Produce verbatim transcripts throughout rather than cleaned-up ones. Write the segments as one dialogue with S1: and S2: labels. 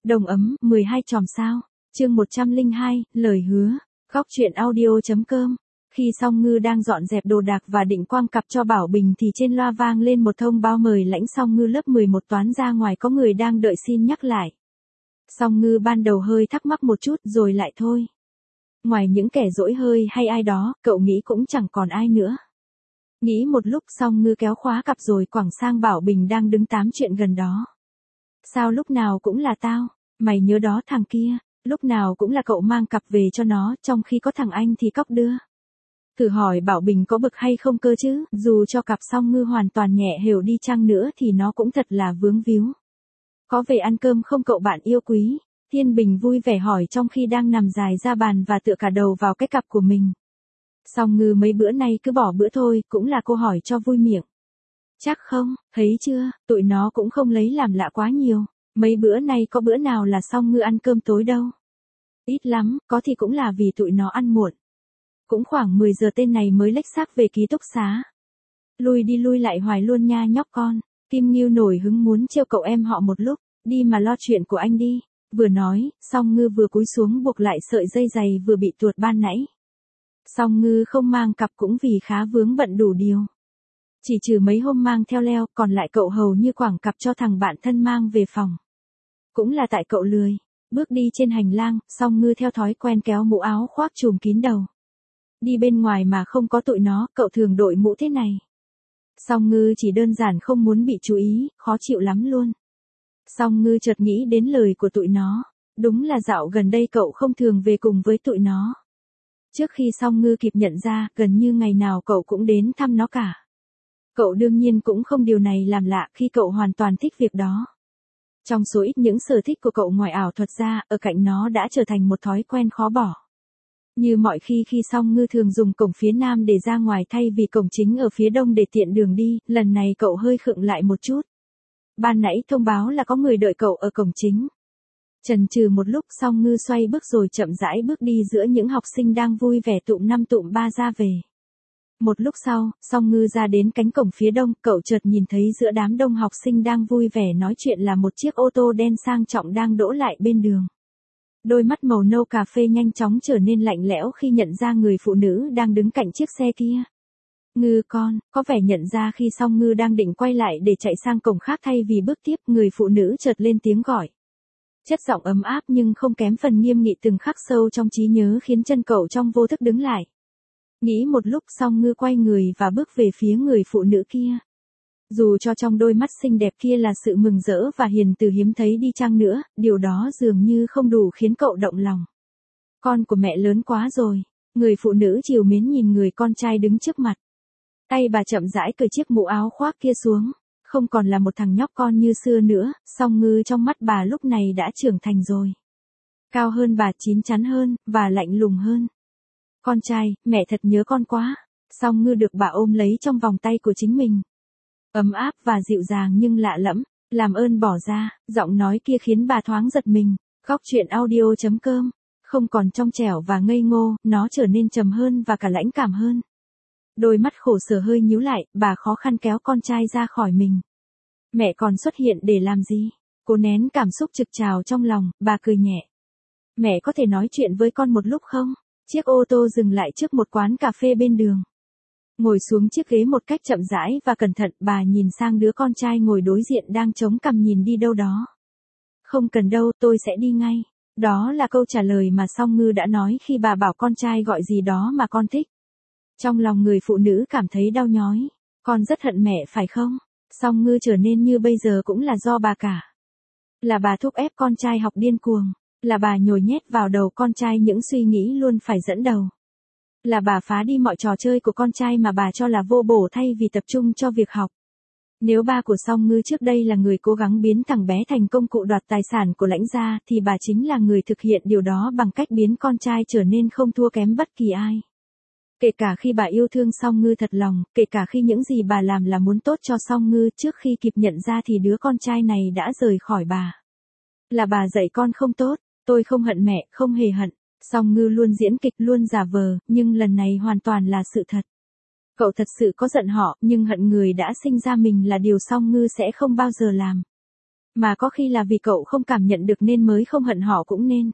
S1: Đồng ấm, mười hai chòm sao. Chương một trăm lẻ hai, lời hứa. Góc truyện audio.com. Khi Song Ngư đang dọn dẹp đồ đạc và định quăng cặp cho Bảo Bình thì trên loa vang lên một thông báo mời lãnh Song Ngư lớp mười một toán ra ngoài, có người đang đợi xin nhắc lại. Song Ngư ban đầu hơi thắc mắc một chút rồi lại thôi. Ngoài những kẻ dỗi hơi hay ai đó, cậu nghĩ cũng chẳng còn ai nữa. Nghĩ một lúc Song Ngư kéo khóa cặp rồi quẳng sang Bảo Bình đang đứng tám chuyện gần đó. Sao lúc nào cũng là tao, mày nhớ đó thằng kia, lúc nào cũng là cậu mang cặp về cho nó, trong khi có thằng anh thì cóc đưa. Thử hỏi Bảo Bình có bực hay không cơ chứ, dù cho cặp Song Ngư hoàn toàn nhẹ hều đi chăng nữa thì nó cũng thật là vướng víu. Có về ăn cơm không cậu bạn yêu quý? Thiên Bình vui vẻ hỏi trong khi đang nằm dài ra bàn và tựa cả đầu vào cái cặp của mình. Song Ngư mấy bữa nay cứ bỏ bữa thôi, cũng là cô hỏi cho vui miệng. Chắc không, thấy chưa, tụi nó cũng không lấy làm lạ quá nhiều. Mấy bữa nay có bữa nào là Song Ngư ăn cơm tối đâu. Ít lắm, có thì cũng là vì tụi nó ăn muộn. Cũng khoảng mười giờ tên này mới lếch xác về ký túc xá. Lui đi lui lại hoài luôn nha nhóc con. Kim Ngưu nổi hứng muốn trêu cậu em họ một lúc, đi mà lo chuyện của anh đi. Vừa nói, Song Ngư vừa cúi xuống buộc lại sợi dây giày vừa bị tuột ban nãy. Song Ngư không mang cặp cũng vì khá vướng bận đủ điều. Chỉ trừ mấy hôm mang theo leo, còn lại cậu hầu như quẳng cặp cho thằng bạn thân mang về phòng. Cũng là tại cậu lười. Bước đi trên hành lang, Song Ngư theo thói quen kéo mũ áo khoác trùm kín đầu. Đi bên ngoài mà không có tụi nó, cậu thường đội mũ thế này. Song Ngư chỉ đơn giản không muốn bị chú ý, khó chịu lắm luôn. Song Ngư chợt nghĩ đến lời của tụi nó. Đúng là dạo gần đây cậu không thường về cùng với tụi nó. Trước khi Song Ngư kịp nhận ra, gần như ngày nào cậu cũng đến thăm nó cả. Cậu đương nhiên cũng không điều này làm lạ khi cậu hoàn toàn thích việc đó. Trong số ít những sở thích của cậu ngoài ảo thuật ra, ở cạnh nó đã trở thành một thói quen khó bỏ. Như mọi khi khi Song Ngư thường dùng cổng phía nam để ra ngoài thay vì cổng chính ở phía đông để tiện đường đi, lần này cậu hơi khựng lại một chút. Ban nãy thông báo là có người đợi cậu ở cổng chính. Chần chừ một lúc Song Ngư xoay bước rồi chậm rãi bước đi giữa những học sinh đang vui vẻ tụm năm tụm ba ra về. Một lúc sau, Song Ngư ra đến cánh cổng phía đông, cậu chợt nhìn thấy giữa đám đông học sinh đang vui vẻ nói chuyện là một chiếc ô tô đen sang trọng đang đỗ lại bên đường. Đôi mắt màu nâu cà phê nhanh chóng trở nên lạnh lẽo khi nhận ra người phụ nữ đang đứng cạnh chiếc xe kia. Ngư con, có vẻ nhận ra khi Song Ngư đang định quay lại để chạy sang cổng khác thay vì bước tiếp, người phụ nữ chợt lên tiếng gọi. Chất giọng ấm áp nhưng không kém phần nghiêm nghị từng khắc sâu trong trí nhớ khiến chân cậu trong vô thức đứng lại. Nghĩ một lúc Song Ngư quay người và bước về phía người phụ nữ kia. Dù cho trong đôi mắt xinh đẹp kia là sự mừng rỡ và hiền từ hiếm thấy đi chăng nữa, điều đó dường như không đủ khiến cậu động lòng. Con của mẹ lớn quá rồi. Người phụ nữ trìu mến nhìn người con trai đứng trước mặt. Tay bà chậm rãi cởi chiếc mũ áo khoác kia xuống. Không còn là một thằng nhóc con như xưa nữa, Song Ngư trong mắt bà lúc này đã trưởng thành rồi. Cao hơn bà, chín chắn hơn, và lạnh lùng hơn. Con trai, mẹ thật nhớ con quá. Song Ngư được bà ôm lấy trong vòng tay của chính mình. Ấm áp và dịu dàng nhưng lạ lẫm, làm ơn bỏ ra, giọng nói kia khiến bà thoáng giật mình. Góc truyện audio.com. Không còn trong trẻo và ngây ngô, nó trở nên trầm hơn và cả lãnh cảm hơn. Đôi mắt khổ sở hơi nhíu lại, bà khó khăn kéo con trai ra khỏi mình. Mẹ còn xuất hiện để làm gì? Cô nén cảm xúc trực trào trong lòng, bà cười nhẹ. Mẹ có thể nói chuyện với con một lúc không? Chiếc ô tô dừng lại trước một quán cà phê bên đường. Ngồi xuống chiếc ghế một cách chậm rãi và cẩn thận, bà nhìn sang đứa con trai ngồi đối diện đang chống cằm nhìn đi đâu đó. Không cần đâu, tôi sẽ đi ngay. Đó là câu trả lời mà Song Ngư đã nói khi bà bảo con trai gọi gì đó mà con thích. Trong lòng người phụ nữ cảm thấy đau nhói. Con rất hận mẹ phải không? Song Ngư trở nên như bây giờ cũng là do bà cả. Là bà thúc ép con trai học điên cuồng. Là bà nhồi nhét vào đầu con trai những suy nghĩ luôn phải dẫn đầu. Là bà phá đi mọi trò chơi của con trai mà bà cho là vô bổ thay vì tập trung cho việc học. Nếu ba của Song Ngư trước đây là người cố gắng biến thằng bé thành công cụ đoạt tài sản của lãnh gia, thì bà chính là người thực hiện điều đó bằng cách biến con trai trở nên không thua kém bất kỳ ai. Kể cả khi bà yêu thương Song Ngư thật lòng, kể cả khi những gì bà làm là muốn tốt cho Song Ngư, trước khi kịp nhận ra thì đứa con trai này đã rời khỏi bà. Là bà dạy con không tốt, tôi không hận mẹ, không hề hận. Song Ngư luôn diễn kịch, luôn giả vờ, nhưng lần này hoàn toàn là sự thật. Cậu thật sự có giận họ, nhưng hận người đã sinh ra mình là điều Song Ngư sẽ không bao giờ làm. Mà có khi là vì cậu không cảm nhận được nên mới không hận họ cũng nên.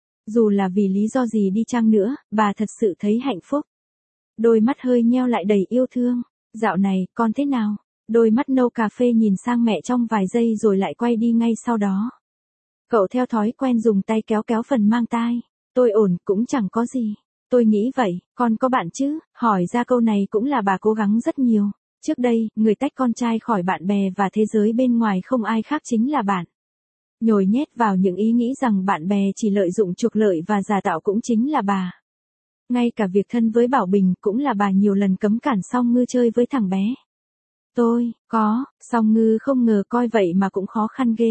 S1: Dù là vì lý do gì đi chăng nữa, bà thật sự thấy hạnh phúc. Đôi mắt hơi nheo lại đầy yêu thương. Dạo này, con thế nào? Đôi mắt nâu cà phê nhìn sang mẹ trong vài giây rồi lại quay đi ngay sau đó. Cậu theo thói quen dùng tay kéo kéo phần mang tai. Tôi ổn, cũng chẳng có gì. Tôi nghĩ vậy, con có bạn chứ? Hỏi ra câu này cũng là bà cố gắng rất nhiều. Trước đây, người tách con trai khỏi bạn bè và thế giới bên ngoài không ai khác chính là bạn. Nhồi nhét vào những ý nghĩ rằng bạn bè chỉ lợi dụng trục lợi và giả tạo cũng chính là bà. Ngay cả việc thân với Bảo Bình cũng là bà nhiều lần cấm cản Song Ngư chơi với thằng bé. Tôi, có, Song Ngư không ngờ coi vậy mà cũng khó khăn ghê.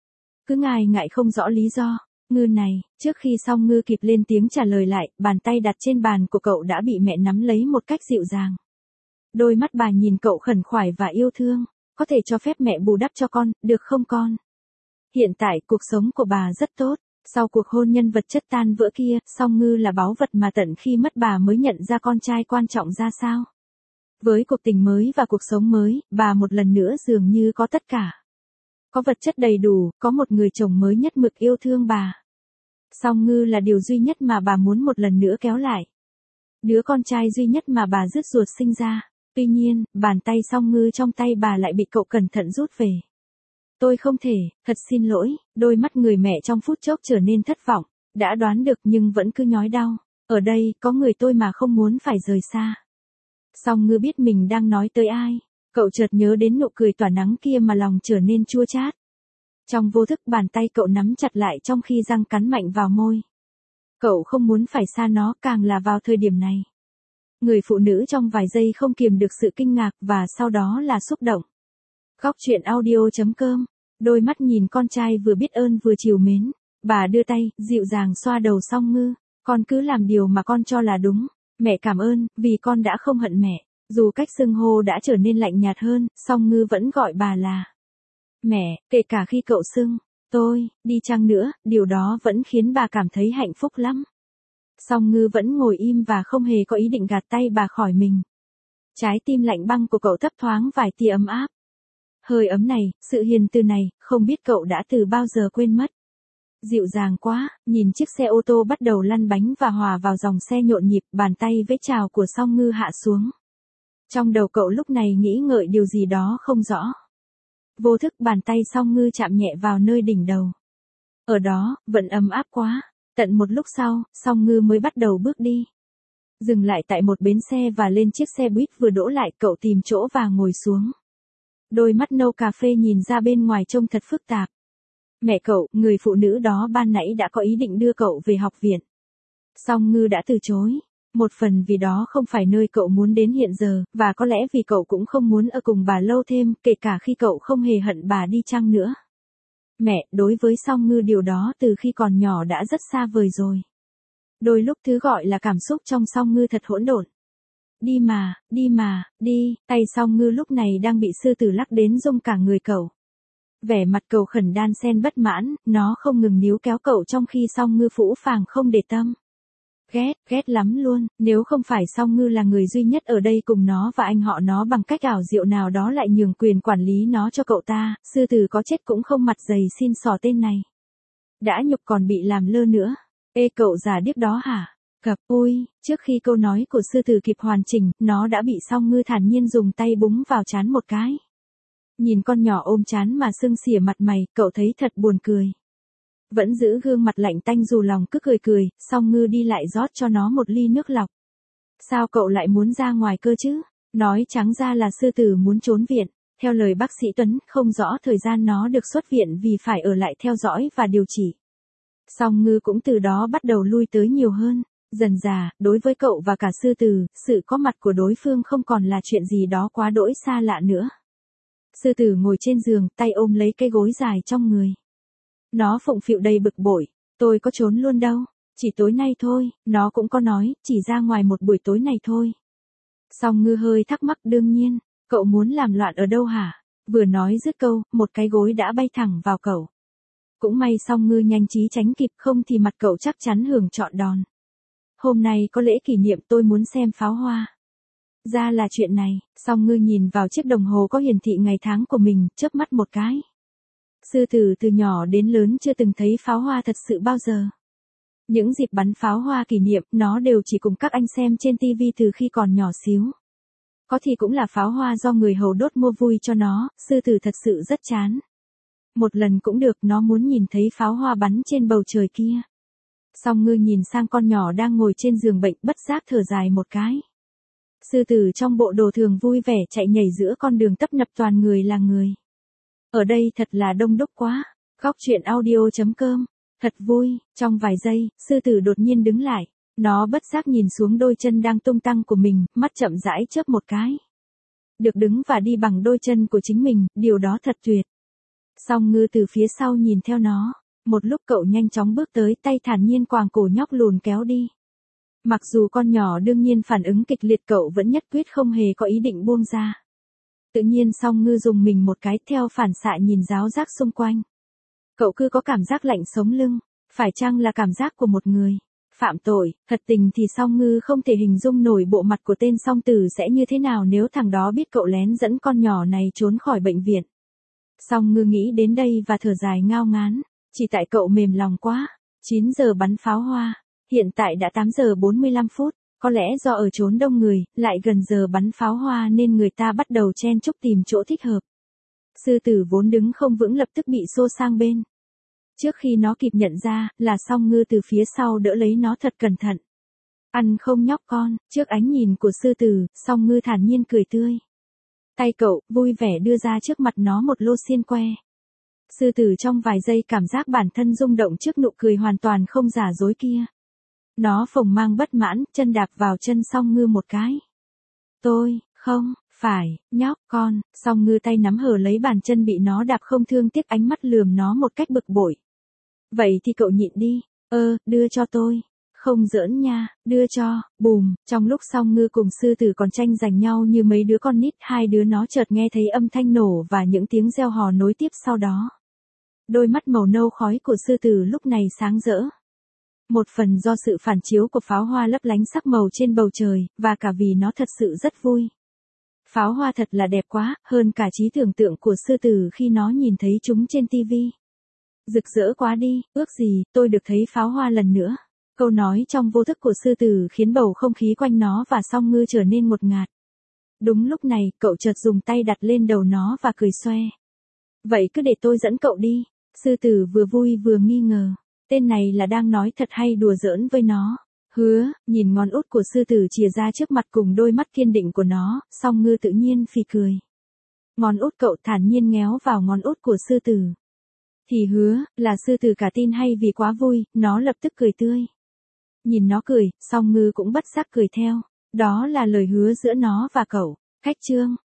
S1: Cứ ngại ngại không rõ lý do. Ngư này, trước khi Song Ngư kịp lên tiếng trả lời lại, bàn tay đặt trên bàn của cậu đã bị mẹ nắm lấy một cách dịu dàng. Đôi mắt bà nhìn cậu khẩn khoải và yêu thương. Có thể cho phép mẹ bù đắp cho con, được không con? Hiện tại cuộc sống của bà rất tốt. Sau cuộc hôn nhân vật chất tan vỡ kia, Song Ngư là báu vật mà tận khi mất bà mới nhận ra con trai quan trọng ra sao. Với cuộc tình mới và cuộc sống mới, bà một lần nữa dường như có tất cả. Có vật chất đầy đủ, có một người chồng mới nhất mực yêu thương bà. Song Ngư là điều duy nhất mà bà muốn một lần nữa kéo lại. Đứa con trai duy nhất mà bà rứt ruột sinh ra. Tuy nhiên, bàn tay Song Ngư trong tay bà lại bị cậu cẩn thận rút về. Tôi không thể, thật xin lỗi, đôi mắt người mẹ trong phút chốc trở nên thất vọng, đã đoán được nhưng vẫn cứ nhói đau. Ở đây, có người tôi mà không muốn phải rời xa. Song Ngư biết mình đang nói tới ai, cậu chợt nhớ đến nụ cười tỏa nắng kia mà lòng trở nên chua chát. Trong vô thức bàn tay cậu nắm chặt lại trong khi răng cắn mạnh vào môi. Cậu không muốn phải xa nó càng là vào thời điểm này. Người phụ nữ trong vài giây không kiềm được sự kinh ngạc và sau đó là xúc động. Góc truyện audio chấm com. Đôi mắt nhìn con trai vừa biết ơn vừa trìu mến. Bà đưa tay, dịu dàng xoa đầu Song Ngư. Con cứ làm điều mà con cho là đúng. Mẹ cảm ơn, vì con đã không hận mẹ. Dù cách xưng hô đã trở nên lạnh nhạt hơn, Song Ngư vẫn gọi bà là mẹ, kể cả khi cậu xưng tôi, đi chăng nữa, điều đó vẫn khiến bà cảm thấy hạnh phúc lắm. Song Ngư vẫn ngồi im và không hề có ý định gạt tay bà khỏi mình. Trái tim lạnh băng của cậu thấp thoáng vài tia ấm áp. Hơi ấm này, sự hiền từ này, không biết cậu đã từ bao giờ quên mất. Dịu dàng quá, nhìn chiếc xe ô tô bắt đầu lăn bánh và hòa vào dòng xe nhộn nhịp, bàn tay vẫy chào của Song Ngư hạ xuống. Trong đầu cậu lúc này nghĩ ngợi điều gì đó không rõ. Vô thức bàn tay Song Ngư chạm nhẹ vào nơi đỉnh đầu. Ở đó, vẫn ấm áp quá. Tận một lúc sau, Song Ngư mới bắt đầu bước đi. Dừng lại tại một bến xe và lên chiếc xe buýt vừa đỗ lại, cậu tìm chỗ và ngồi xuống. Đôi mắt nâu cà phê nhìn ra bên ngoài trông thật phức tạp. Mẹ cậu, người phụ nữ đó ban nãy đã có ý định đưa cậu về học viện. Song Ngư đã từ chối. Một phần vì đó không phải nơi cậu muốn đến hiện giờ, và có lẽ vì cậu cũng không muốn ở cùng bà lâu thêm, kể cả khi cậu không hề hận bà đi chăng nữa. Mẹ, đối với Song Ngư điều đó từ khi còn nhỏ đã rất xa vời rồi. Đôi lúc thứ gọi là cảm xúc trong Song Ngư thật hỗn độn. Đi mà, đi mà, đi, tay Song Ngư lúc này đang bị sư tử lắc đến rung cả người cậu. Vẻ mặt cầu khẩn đan xen bất mãn, nó không ngừng níu kéo cậu trong khi Song Ngư phũ phàng không để tâm. Ghét, ghét lắm luôn, nếu không phải Song Ngư là người duy nhất ở đây cùng nó và anh họ nó bằng cách ảo diệu nào đó lại nhường quyền quản lý nó cho cậu ta, sư tử có chết cũng không mặt dày xin xỏ tên này. Đã nhục còn bị làm lơ nữa. Ê cậu già điếc đó hả? Cập, ôi, trước khi câu nói của sư tử kịp hoàn chỉnh, nó đã bị Song Ngư thản nhiên dùng tay búng vào trán một cái. Nhìn con nhỏ ôm trán mà sưng xỉa mặt mày, cậu thấy thật buồn cười. Vẫn giữ gương mặt lạnh tanh dù lòng cứ cười cười, Song Ngư đi lại rót cho nó một ly nước lọc. Sao cậu lại muốn ra ngoài cơ chứ? Nói trắng ra là sư tử muốn trốn viện. Theo lời bác sĩ Tuấn, không rõ thời gian nó được xuất viện vì phải ở lại theo dõi và điều trị. Song Ngư cũng từ đó bắt đầu lui tới nhiều hơn. Dần dà, đối với cậu và cả sư tử, sự có mặt của đối phương không còn là chuyện gì đó quá đỗi xa lạ nữa. Sư tử ngồi trên giường, tay ôm lấy cây gối dài trong người. Nó phụng phịu đầy bực bội, tôi có trốn luôn đâu, chỉ tối nay thôi, nó cũng có nói, chỉ ra ngoài một buổi tối này thôi. Song Ngư hơi thắc mắc đương nhiên, cậu muốn làm loạn ở đâu hả? Vừa nói dứt câu, một cái gối đã bay thẳng vào cậu. Cũng may Song Ngư nhanh trí tránh kịp không thì mặt cậu chắc chắn hưởng trọn đòn. Hôm nay có lễ kỷ niệm tôi muốn xem pháo hoa. Ra là chuyện này, Song Ngư nhìn vào chiếc đồng hồ có hiển thị ngày tháng của mình, chớp mắt một cái. Sư tử từ nhỏ đến lớn chưa từng thấy pháo hoa thật sự bao giờ. Những dịp bắn pháo hoa kỷ niệm, nó đều chỉ cùng các anh xem trên tivi từ khi còn nhỏ xíu. Có thì cũng là pháo hoa do người hầu đốt mua vui cho nó, sư tử thật sự rất chán. Một lần cũng được, nó muốn nhìn thấy pháo hoa bắn trên bầu trời kia. Song Ngư nhìn sang con nhỏ đang ngồi trên giường bệnh, bất giác thở dài một cái. Sư tử trong bộ đồ thường vui vẻ chạy nhảy giữa con đường tấp nập toàn người là người. Ở đây thật là đông đúc quá. Góc truyện audio chấm com. Thật vui, trong vài giây, sư tử đột nhiên đứng lại. Nó bất giác nhìn xuống đôi chân đang tung tăng của mình, mắt chậm rãi chớp một cái. Được đứng và đi bằng đôi chân của chính mình, điều đó thật tuyệt. Song Ngư từ phía sau nhìn theo nó. Một lúc cậu nhanh chóng bước tới, tay thản nhiên quàng cổ nhóc lùn kéo đi. Mặc dù con nhỏ đương nhiên phản ứng kịch liệt, cậu vẫn nhất quyết không hề có ý định buông ra. Tự nhiên Song Ngư dùng mình một cái, theo phản xạ nhìn ráo rác xung quanh. Cậu cứ có cảm giác lạnh sống lưng, phải chăng là cảm giác của một người phạm tội? Thật tình thì Song Ngư không thể hình dung nổi bộ mặt của tên song tử sẽ như thế nào nếu thằng đó biết cậu lén dẫn con nhỏ này trốn khỏi bệnh viện. Song Ngư nghĩ đến đây và thở dài ngao ngán, chỉ tại cậu mềm lòng quá. chín giờ bắn pháo hoa, hiện tại đã tám giờ bốn mươi lăm phút, có lẽ do ở chốn đông người, lại gần giờ bắn pháo hoa nên người ta bắt đầu chen chúc tìm chỗ thích hợp. Sư tử vốn đứng không vững lập tức bị xô sang bên. Trước khi nó kịp nhận ra, là Song Ngư từ phía sau đỡ lấy nó thật cẩn thận. Ăn không nhóc con? Trước ánh nhìn của sư tử, Song Ngư thản nhiên cười tươi. Tay cậu, vui vẻ đưa ra trước mặt nó một lô xiên que. Sư tử trong vài giây cảm giác bản thân rung động trước nụ cười hoàn toàn không giả dối kia. Nó phồng mang bất mãn, chân đạp vào chân Song Ngư một cái. Tôi, không, phải, nhóc con. Song Ngư tay nắm hở lấy bàn chân bị nó đạp không thương tiếc, ánh mắt lườm nó một cách bực bội. Vậy thì cậu nhịn đi. Ơ, đưa cho tôi. Không giỡn nha, đưa cho. Bùm, trong lúc Song Ngư cùng sư tử còn tranh giành nhau như mấy đứa con nít, hai đứa nó chợt nghe thấy âm thanh nổ và những tiếng reo hò nối tiếp sau đó. Đôi mắt màu nâu khói của sư tử lúc này sáng rỡ. Một phần do sự phản chiếu của pháo hoa lấp lánh sắc màu trên bầu trời, và cả vì nó thật sự rất vui. Pháo hoa thật là đẹp quá, hơn cả trí tưởng tượng của sư tử khi nó nhìn thấy chúng trên tivi. Rực rỡ quá đi, ước gì tôi được thấy pháo hoa lần nữa. Câu nói trong vô thức của sư tử khiến bầu không khí quanh nó và Song Ngư trở nên ngột ngạt. Đúng lúc này, cậu chợt dùng tay đặt lên đầu nó và cười xoe. Vậy cứ để tôi dẫn cậu đi. Sư tử vừa vui vừa nghi ngờ. Tên này là đang nói thật hay đùa giỡn với nó? Hứa, nhìn ngón út của sư tử chìa ra trước mặt cùng đôi mắt kiên định của nó, Song Ngư tự nhiên phì cười. Ngón út cậu thản nhiên ngéo vào ngón út của sư tử. Thì hứa, là sư tử cả tin hay vì quá vui, nó lập tức cười tươi. Nhìn nó cười, Song Ngư cũng bất giác cười theo. Đó là lời hứa giữa nó và cậu. Khách chương.